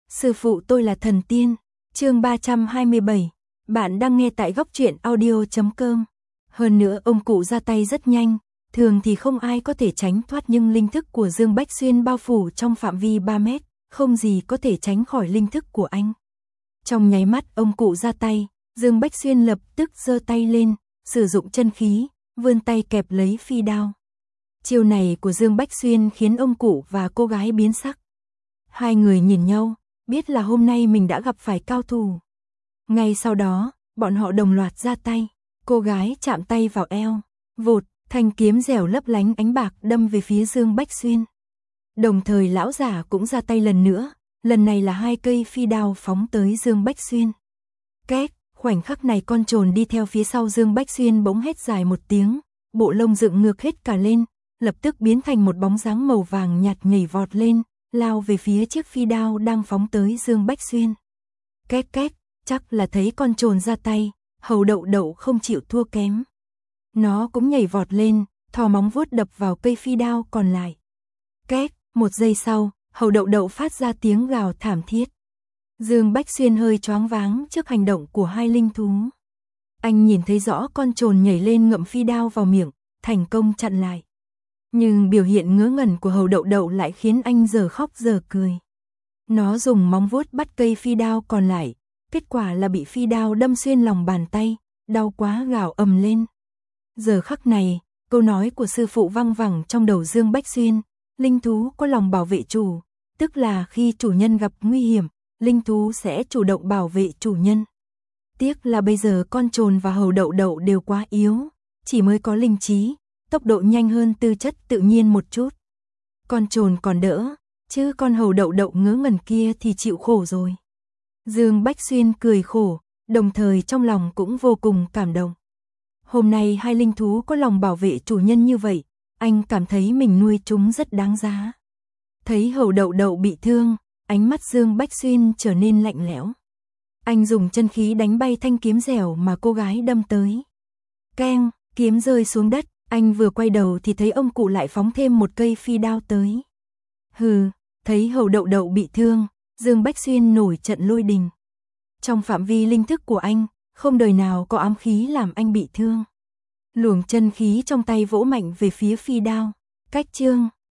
Sư phụ tôi là thần tiên. Chương 327. Bạn đang nghe tại góc truyện audio.com. Hơn nữa ông cụ ra tay rất nhanh, thường thì không ai có thể tránh thoát, nhưng linh thức của Dương Bách Xuyên bao phủ trong phạm vi 3 mét, không gì có thể tránh khỏi linh thức của anh. Trong nháy mắt ông cụ ra tay, Dương Bách Xuyên lập tức giơ tay lên, sử dụng chân khí, vươn tay kẹp lấy phi đao. Chiêu này của Dương Bách Xuyên khiến ông cụ và cô gái biến sắc. Hai người nhìn nhau, biết là hôm nay mình đã gặp phải cao thủ. Ngay sau đó, bọn họ đồng loạt ra tay, cô gái chạm tay vào eo, vụt, thanh kiếm dẻo lấp lánh ánh bạc đâm về phía Dương Bách Xuyên. Đồng thời lão giả cũng ra tay lần nữa, lần này là 2 cây phi đao phóng tới Dương Bách Xuyên. Két, khoảnh khắc này con trồn đi theo phía sau Dương Bách Xuyên bỗng hét dài một tiếng, bộ lông dựng ngược hết cả lên, lập tức biến thành một bóng dáng màu vàng nhạt nhảy vọt lên, lao về phía chiếc phi đao đang phóng tới Dương Bách Xuyên. Két két, chắc là thấy con trồn ra tay, Hầu Đậu Đậu không chịu thua kém. Nó cũng nhảy vọt lên, thò móng vuốt đập vào cây phi đao còn lại. Két, một giây sau, Hầu Đậu Đậu phát ra tiếng gào thảm thiết. Dương Bách Xuyên hơi choáng váng trước hành động của hai linh thú. Anh nhìn thấy rõ con trồn nhảy lên ngậm phi đao vào miệng, thành công chặn lại. Nhưng biểu hiện ngớ ngẩn của Hầu Đậu Đậu lại khiến anh giờ khóc giờ cười. Nó dùng móng vuốt bắt cây phi đao còn lại, kết quả là bị phi đao đâm xuyên lòng bàn tay, đau quá gào ầm lên. Giờ khắc này, câu nói của sư phụ văng vẳng trong đầu Dương Bách Xuyên, linh thú có lòng bảo vệ chủ, tức là khi chủ nhân gặp nguy hiểm, linh thú sẽ chủ động bảo vệ chủ nhân. Tiếc là bây giờ con trồn và Hầu Đậu Đậu đều quá yếu, chỉ mới có linh trí, tốc độ nhanh hơn tư chất tự nhiên một chút. Con trồn còn đỡ, chứ con Hầu Đậu Đậu ngớ ngẩn kia thì chịu khổ rồi. Dương Bách Xuyên cười khổ, đồng thời trong lòng cũng vô cùng cảm động. Hôm nay hai linh thú có lòng bảo vệ chủ nhân như vậy, anh cảm thấy mình nuôi chúng rất đáng giá. Thấy Hầu Đậu Đậu bị thương, ánh mắt Dương Bách Xuyên trở nên lạnh lẽo. Anh dùng chân khí đánh bay thanh kiếm dẻo mà cô gái đâm tới. Keng, kiếm rơi xuống đất, anh vừa quay đầu thì thấy ông cụ lại phóng thêm một cây phi đao tới. Hừ, thấy Hầu Đậu Đậu bị thương, Dương Bách Xuyên nổi trận lôi đình. Trong phạm vi linh thức của anh, không đời nào có ám khí làm anh bị thương. Luồng chân khí trong tay vỗ mạnh về phía phi đao. Cách chương